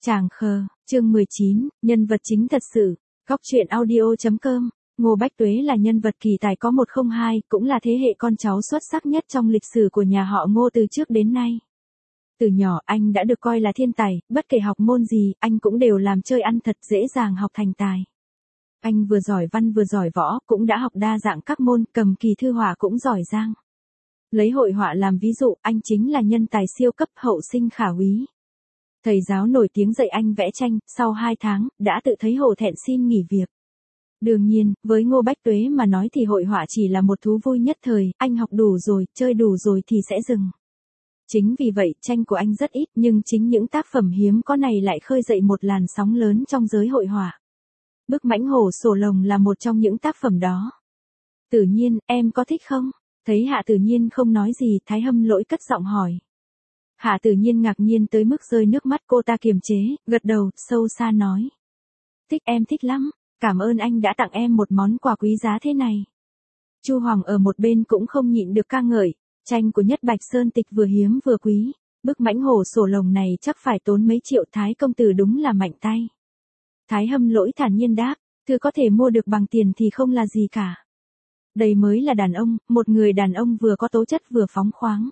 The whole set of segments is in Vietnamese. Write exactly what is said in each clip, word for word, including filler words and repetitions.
Chàng khờ, chương mười chín, nhân vật chính thật sự. Góc truyện audio chấm com. Ngô Bách Tuế là nhân vật kỳ tài có một không hai, cũng là thế hệ con cháu xuất sắc nhất trong lịch sử của nhà họ Ngô từ trước đến nay. Từ nhỏ anh đã được coi là thiên tài, bất kể học môn gì, anh cũng đều làm chơi ăn thật dễ dàng học thành tài. Anh vừa giỏi văn vừa giỏi võ, cũng đã học đa dạng các môn, cầm kỳ thư họa cũng giỏi giang. Lấy hội họa làm ví dụ, anh chính là nhân tài siêu cấp hậu sinh khả úy. Thầy giáo nổi tiếng dạy anh vẽ tranh, sau hai tháng, đã tự thấy hổ thẹn xin nghỉ việc. Đương nhiên, với Ngô Bách Tuế mà nói thì hội họa chỉ là một thú vui nhất thời, anh học đủ rồi, chơi đủ rồi thì sẽ dừng. Chính vì vậy, tranh của anh rất ít, nhưng chính những tác phẩm hiếm có này lại khơi dậy một làn sóng lớn trong giới hội họa. Bức Mãnh Hổ Sổ Lồng là một trong những tác phẩm đó. Tự nhiên, em có thích không? Thấy Hạ Tự Nhiên không nói gì, Thái Hâm Lỗi cất giọng hỏi. Hạ Tự Nhiên ngạc nhiên tới mức rơi nước mắt, cô ta kiềm chế, gật đầu, sâu xa nói. Thích, em thích lắm, cảm ơn anh đã tặng em một món quà quý giá thế này. Chu Hoàng ở một bên cũng không nhịn được ca ngợi, tranh của Nhất Bạch Sơn Tịch vừa hiếm vừa quý, bức Mãnh Hổ Sổ Lồng này chắc phải tốn mấy triệu, Thái công tử đúng là mạnh tay. Thái Hâm Lỗi thản nhiên đáp, thứ có thể mua được bằng tiền thì không là gì cả. Đây mới là đàn ông, một người đàn ông vừa có tố chất vừa phóng khoáng.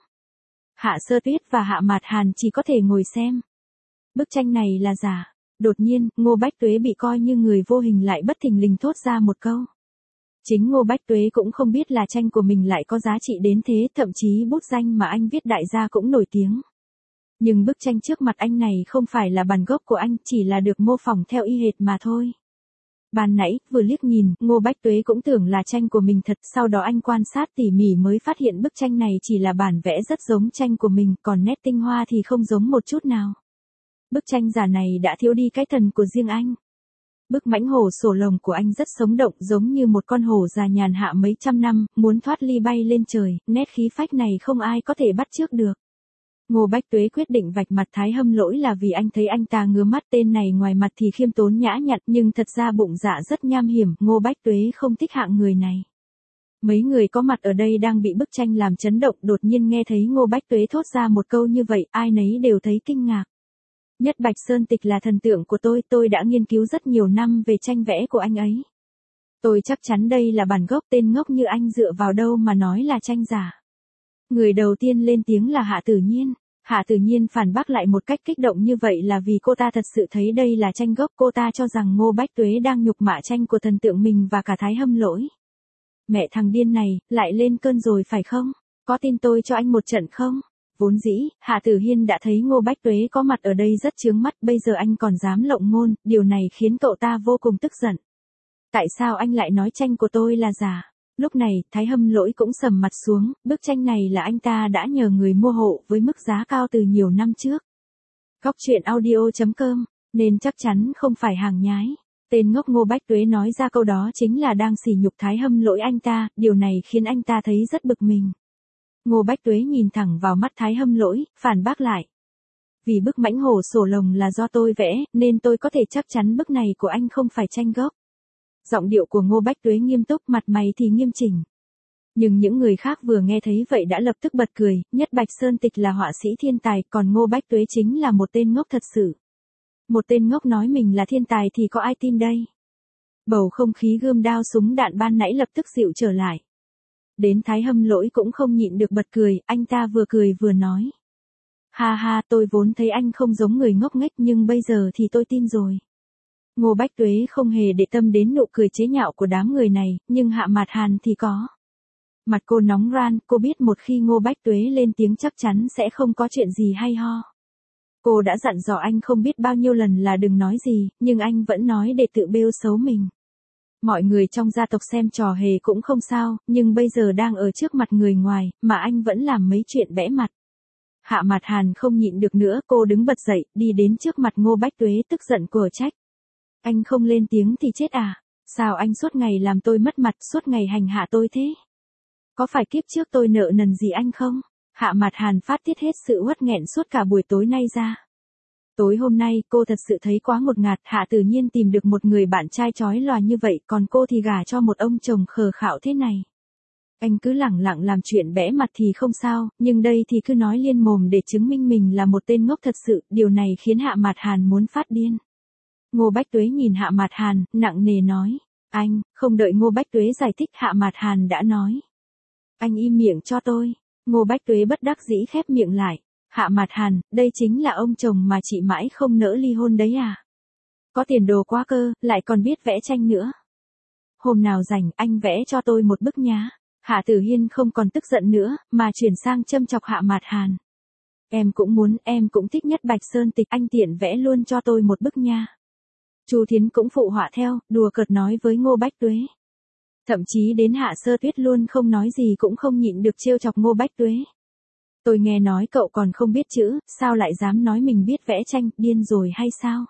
Hạ Sơ Tuyết và Hạ Mạt Hàn chỉ có thể ngồi xem. Bức tranh này là giả. Đột nhiên, Ngô Bách Tuế bị coi như người vô hình lại bất thình lình thốt ra một câu. Chính Ngô Bách Tuế cũng không biết là tranh của mình lại có giá trị đến thế, thậm chí bút danh mà anh viết đại gia cũng nổi tiếng. Nhưng bức tranh trước mặt anh này không phải là bản gốc của anh, chỉ là được mô phỏng theo y hệt mà thôi. Ban nãy, vừa liếc nhìn, Ngô Bách Tuế cũng tưởng là tranh của mình thật, sau đó anh quan sát tỉ mỉ mới phát hiện bức tranh này chỉ là bản vẽ rất giống tranh của mình, còn nét tinh hoa thì không giống một chút nào. Bức tranh giả này đã thiếu đi cái thần của riêng anh. Bức Mãnh Hổ Sổ Lồng của anh rất sống động, giống như một con hổ già nhàn hạ mấy trăm năm, muốn thoát ly bay lên trời, nét khí phách này không ai có thể bắt chước được. Ngô Bách Tuế quyết định vạch mặt Thái Hâm Lỗi là vì anh thấy anh ta ngứa mắt, tên này ngoài mặt thì khiêm tốn nhã nhặn nhưng thật ra bụng dạ rất nham hiểm, Ngô Bách Tuế không thích hạng người này. Mấy người có mặt ở đây đang bị bức tranh làm chấn động, đột nhiên nghe thấy Ngô Bách Tuế thốt ra một câu như vậy, ai nấy đều thấy kinh ngạc. Nhất Bạch Sơn Tịch là thần tượng của tôi, tôi đã nghiên cứu rất nhiều năm về tranh vẽ của anh ấy. Tôi chắc chắn đây là bản gốc, tên ngốc như anh dựa vào đâu mà nói là tranh giả. Người đầu tiên lên tiếng là Hạ Tự Nhiên. Hạ Tự Nhiên phản bác lại một cách kích động như vậy là vì cô ta thật sự thấy đây là tranh gốc, cô ta cho rằng Ngô Bách Tuế đang nhục mạ tranh của thần tượng mình và cả Thái Hâm Lỗi. Mẹ thằng điên này, lại lên cơn rồi phải không? Có tin tôi cho anh một trận không? Vốn dĩ, Hạ Tử Hiên đã thấy Ngô Bách Tuế có mặt ở đây rất chướng mắt, bây giờ anh còn dám lộng ngôn, điều này khiến cậu ta vô cùng tức giận. Tại sao anh lại nói tranh của tôi là giả? Lúc này, Thái Hâm Lỗi cũng sầm mặt xuống, bức tranh này là anh ta đã nhờ người mua hộ với mức giá cao từ nhiều năm trước. Góc truyện audio chấm com, nên chắc chắn không phải hàng nhái. Tên ngốc Ngô Bách Tuế nói ra câu đó chính là đang sỉ nhục Thái Hâm Lỗi anh ta, điều này khiến anh ta thấy rất bực mình. Ngô Bách Tuế nhìn thẳng vào mắt Thái Hâm Lỗi, phản bác lại. Vì bức Mãnh Hổ Sổ Lồng là do tôi vẽ, nên tôi có thể chắc chắn bức này của anh không phải tranh gốc. Giọng điệu của Ngô Bách Tuế nghiêm túc, mặt mày thì nghiêm chỉnh. Nhưng những người khác vừa nghe thấy vậy đã lập tức bật cười, Nhất Bạch Sơn Tịch là họa sĩ thiên tài, còn Ngô Bách Tuế chính là một tên ngốc thật sự. Một tên ngốc nói mình là thiên tài thì có ai tin đây? Bầu không khí gươm đao súng đạn ban nãy lập tức dịu trở lại. Đến Thái Hâm Lỗi cũng không nhịn được bật cười, anh ta vừa cười vừa nói. Ha ha, tôi vốn thấy anh không giống người ngốc nghếch nhưng bây giờ thì tôi tin rồi. Ngô Bách Tuế không hề để tâm đến nụ cười chế nhạo của đám người này, nhưng Hạ Mạt Hàn thì có. Mặt cô nóng ran, cô biết một khi Ngô Bách Tuế lên tiếng chắc chắn sẽ không có chuyện gì hay ho. Cô đã dặn dò anh không biết bao nhiêu lần là đừng nói gì, nhưng anh vẫn nói để tự bêu xấu mình. Mọi người trong gia tộc xem trò hề cũng không sao, nhưng bây giờ đang ở trước mặt người ngoài, mà anh vẫn làm mấy chuyện bẽ mặt. Hạ Mạt Hàn không nhịn được nữa, cô đứng bật dậy, đi đến trước mặt Ngô Bách Tuế tức giận của trách. Anh không lên tiếng thì chết à? Sao anh suốt ngày làm tôi mất mặt, suốt ngày hành hạ tôi thế? Có phải kiếp trước tôi nợ nần gì anh không? Hạ Mạt Hàn phát tiết hết sự uất nghẹn suốt cả buổi tối nay ra. Tối hôm nay, cô thật sự thấy quá ngột ngạt, Hạ Tự Nhiên tìm được một người bạn trai chói lòa như vậy, còn cô thì gả cho một ông chồng khờ khạo thế này. Anh cứ lẳng lặng làm chuyện bẽ mặt thì không sao, nhưng đây thì cứ nói liên mồm để chứng minh mình là một tên ngốc thật sự, điều này khiến Hạ Mạt Hàn muốn phát điên. Ngô Bách Tuế nhìn Hạ Mạt Hàn, nặng nề nói. Anh, không đợi Ngô Bách Tuế giải thích Hạ Mạt Hàn đã nói. Anh im miệng cho tôi. Ngô Bách Tuế bất đắc dĩ khép miệng lại. Hạ Mạt Hàn, đây chính là ông chồng mà chị mãi không nỡ ly hôn đấy à? Có tiền đồ quá cơ, lại còn biết vẽ tranh nữa. Hôm nào rảnh anh vẽ cho tôi một bức nhá. Hạ Tử Hiên không còn tức giận nữa, mà chuyển sang châm chọc Hạ Mạt Hàn. Em cũng muốn, em cũng thích nhất Bạch Sơn Tịch, anh tiện vẽ luôn cho tôi một bức nha. Chu Thiến cũng phụ họa theo, đùa cợt nói với Ngô Bách Tuế. Thậm chí đến Hạ Sơ Tuyết luôn không nói gì cũng không nhịn được trêu chọc Ngô Bách Tuế. Tôi nghe nói cậu còn không biết chữ, sao lại dám nói mình biết vẽ tranh, điên rồi hay sao?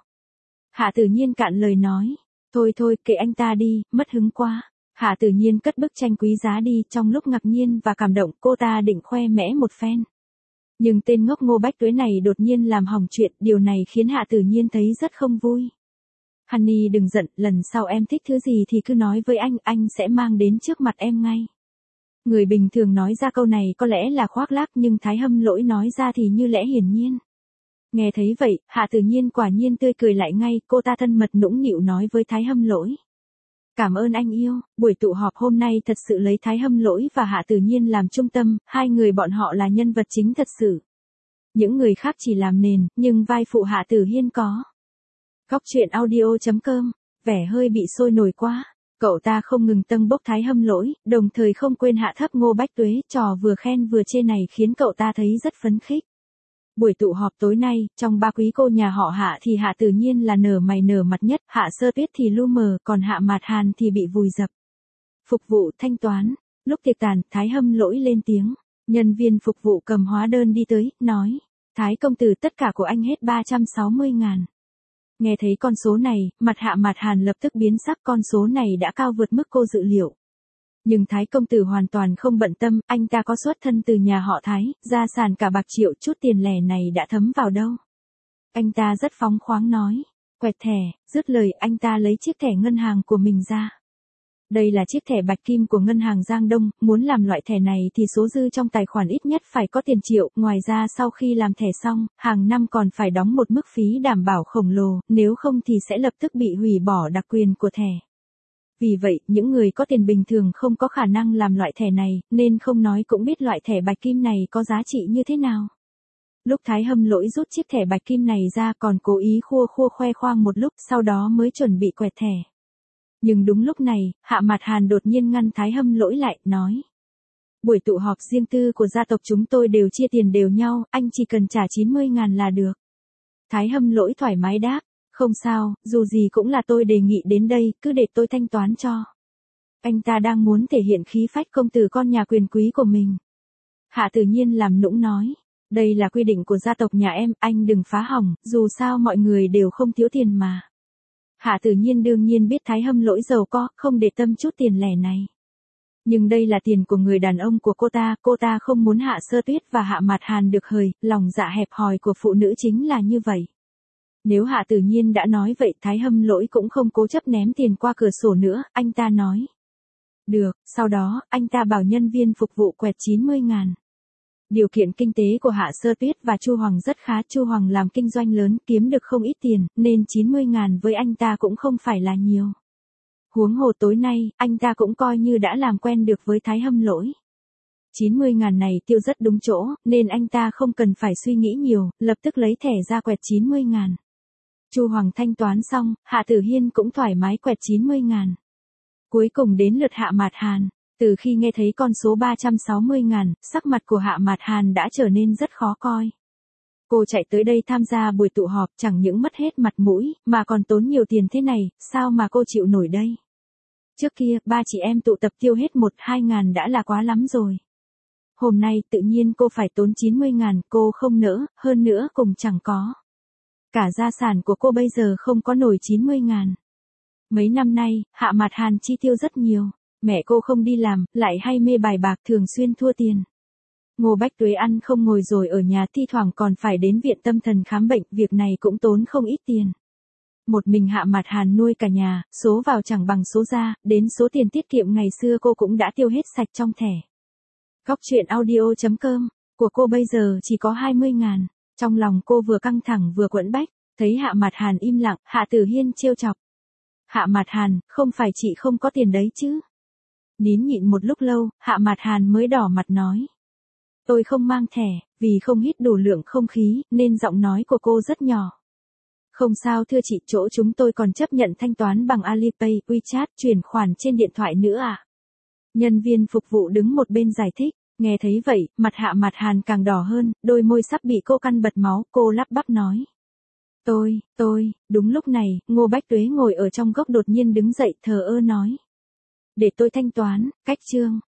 Hạ Tử Nhiên cạn lời nói. Thôi thôi, kệ anh ta đi, mất hứng quá. Hạ Tử Nhiên cất bức tranh quý giá đi, trong lúc ngạc nhiên và cảm động cô ta định khoe mẽ một phen. Nhưng tên ngốc Ngô Bách Tuế này đột nhiên làm hỏng chuyện, điều này khiến Hạ Tử Nhiên thấy rất không vui. Honey đừng giận, lần sau em thích thứ gì thì cứ nói với anh, anh sẽ mang đến trước mặt em ngay. Người bình thường nói ra câu này có lẽ là khoác lác nhưng Thái Hâm Lỗi nói ra thì như lẽ hiển nhiên. Nghe thấy vậy, Hạ Tử Nhiên quả nhiên tươi cười lại ngay, cô ta thân mật nũng nịu nói với Thái Hâm Lỗi. Cảm ơn anh yêu, buổi tụ họp hôm nay thật sự lấy Thái Hâm Lỗi và Hạ Tử Nhiên làm trung tâm, hai người bọn họ là nhân vật chính thật sự. Những người khác chỉ làm nền, nhưng vai phụ Hạ Tử Hiên có. Góc truyện audio chấm com, vẻ hơi bị sôi nổi quá. Cậu ta không ngừng tâng bốc Thái Hâm Lỗi, đồng thời không quên hạ thấp Ngô Bách Tuế, trò vừa khen vừa chê này khiến cậu ta thấy rất phấn khích. Buổi tụ họp tối nay, trong ba quý cô nhà họ Hạ thì Hạ Tử Nhiên là nở mày nở mặt nhất, Hạ Sơ Tuyết thì lu mờ, còn Hạ Mạt Hàn thì bị vùi dập. Phục vụ thanh toán, lúc tiệc tàn, Thái Hâm Lỗi lên tiếng, nhân viên phục vụ cầm hóa đơn đi tới, nói, Thái công tử tất cả của anh hết ba trăm sáu mươi ngàn. Nghe thấy con số này, mặt Hạ Mạt Hàn lập tức biến sắc, con số này đã cao vượt mức cô dự liệu. Nhưng Thái công tử hoàn toàn không bận tâm, anh ta có xuất thân từ nhà họ Thái, gia sản cả bạc triệu, chút tiền lẻ này đã thấm vào đâu. Anh ta rất phóng khoáng nói, quẹt thẻ, dứt lời anh ta lấy chiếc thẻ ngân hàng của mình ra. Đây là chiếc thẻ bạch kim của ngân hàng Giang Đông, muốn làm loại thẻ này thì số dư trong tài khoản ít nhất phải có tiền triệu, ngoài ra sau khi làm thẻ xong, hàng năm còn phải đóng một mức phí đảm bảo khổng lồ, nếu không thì sẽ lập tức bị hủy bỏ đặc quyền của thẻ. Vì vậy, những người có tiền bình thường không có khả năng làm loại thẻ này, nên không nói cũng biết loại thẻ bạch kim này có giá trị như thế nào. Lúc Thái Hâm Lỗi rút chiếc thẻ bạch kim này ra còn cố ý khua khua khoe khoang một lúc, sau đó mới chuẩn bị quẹt thẻ. Nhưng đúng lúc này, Hạ Mạt Hàn đột nhiên ngăn Thái Hâm Lỗi lại, nói. Buổi tụ họp riêng tư của gia tộc chúng tôi đều chia tiền đều nhau, anh chỉ cần trả chín mươi ngàn là được. Thái Hâm Lỗi thoải mái đáp, không sao, dù gì cũng là tôi đề nghị đến đây, cứ để tôi thanh toán cho. Anh ta đang muốn thể hiện khí phách công tử con nhà quyền quý của mình. Hạ Tử Nhiên làm nũng nói, đây là quy định của gia tộc nhà em, anh đừng phá hỏng, dù sao mọi người đều không thiếu tiền mà. Hạ Tử Nhiên đương nhiên biết Thái Hâm Lỗi giàu có, không để tâm chút tiền lẻ này. Nhưng đây là tiền của người đàn ông của cô ta, cô ta không muốn Hạ Sơ Tuyết và Hạ Mạt Hàn được hời, lòng dạ hẹp hòi của phụ nữ chính là như vậy. Nếu Hạ Tử Nhiên đã nói vậy, Thái Hâm Lỗi cũng không cố chấp ném tiền qua cửa sổ nữa, anh ta nói. Được, sau đó, anh ta bảo nhân viên phục vụ quẹt chín mươi ngàn. Điều kiện kinh tế của Hạ Sơ Tuyết và Chu Hoàng rất khá, Chu Hoàng làm kinh doanh lớn, kiếm được không ít tiền, nên chín mươi ngàn với anh ta cũng không phải là nhiều. Huống hồ tối nay, anh ta cũng coi như đã làm quen được với Thái Hâm Lỗi. chín mươi ngàn này tiêu rất đúng chỗ, nên anh ta không cần phải suy nghĩ nhiều, lập tức lấy thẻ ra quẹt chín mươi ngàn. Chu Hoàng thanh toán xong, Hạ Tử Hiên cũng thoải mái quẹt chín mươi ngàn. Cuối cùng đến lượt Hạ Mạt Hàn. Từ khi nghe thấy con số ba trăm sáu mươi ngàn, sắc mặt của Hạ Mạt Hàn đã trở nên rất khó coi. Cô chạy tới đây tham gia buổi tụ họp chẳng những mất hết mặt mũi, mà còn tốn nhiều tiền thế này, sao mà cô chịu nổi đây? Trước kia, ba chị em tụ tập tiêu hết một hai ngàn đã là quá lắm rồi. Hôm nay tự nhiên cô phải tốn chín mươi ngàn, cô không nỡ, hơn nữa cùng chẳng có. Cả gia sản của cô bây giờ không có nổi chín mươi ngàn. Mấy năm nay, Hạ Mạt Hàn chi tiêu rất nhiều. Mẹ cô không đi làm, lại hay mê bài bạc, thường xuyên thua tiền. Ngô Bách Tuế ăn không ngồi rồi ở nhà, thi thoảng còn phải đến viện tâm thần khám bệnh, việc này cũng tốn không ít tiền. Một mình Hạ Mạt Hàn nuôi cả nhà, số vào chẳng bằng số ra, đến số tiền tiết kiệm ngày xưa cô cũng đã tiêu hết sạch trong thẻ. Góc truyện audio.com, của cô bây giờ chỉ có hai mươi ngàn. Trong lòng cô vừa căng thẳng vừa quẫn bách, thấy Hạ Mạt Hàn im lặng, Hạ Tử Hiên trêu chọc. Hạ Mạt Hàn, không phải chị không có tiền đấy chứ? Nín nhịn một lúc lâu, Hạ Mạt Hàn mới đỏ mặt nói. Tôi không mang thẻ, vì không hít đủ lượng không khí, nên giọng nói của cô rất nhỏ. Không sao thưa chị, chỗ chúng tôi còn chấp nhận thanh toán bằng Alipay, WeChat, chuyển khoản trên điện thoại nữa à? Nhân viên phục vụ đứng một bên giải thích, nghe thấy vậy, mặt Hạ Mạt Hàn càng đỏ hơn, đôi môi sắp bị cô căn bật máu, cô lắp bắp nói. Tôi, tôi, đúng lúc này, Ngô Bách Tuế ngồi ở trong góc đột nhiên đứng dậy thờ ơ nói. Để tôi thanh toán, cách trương.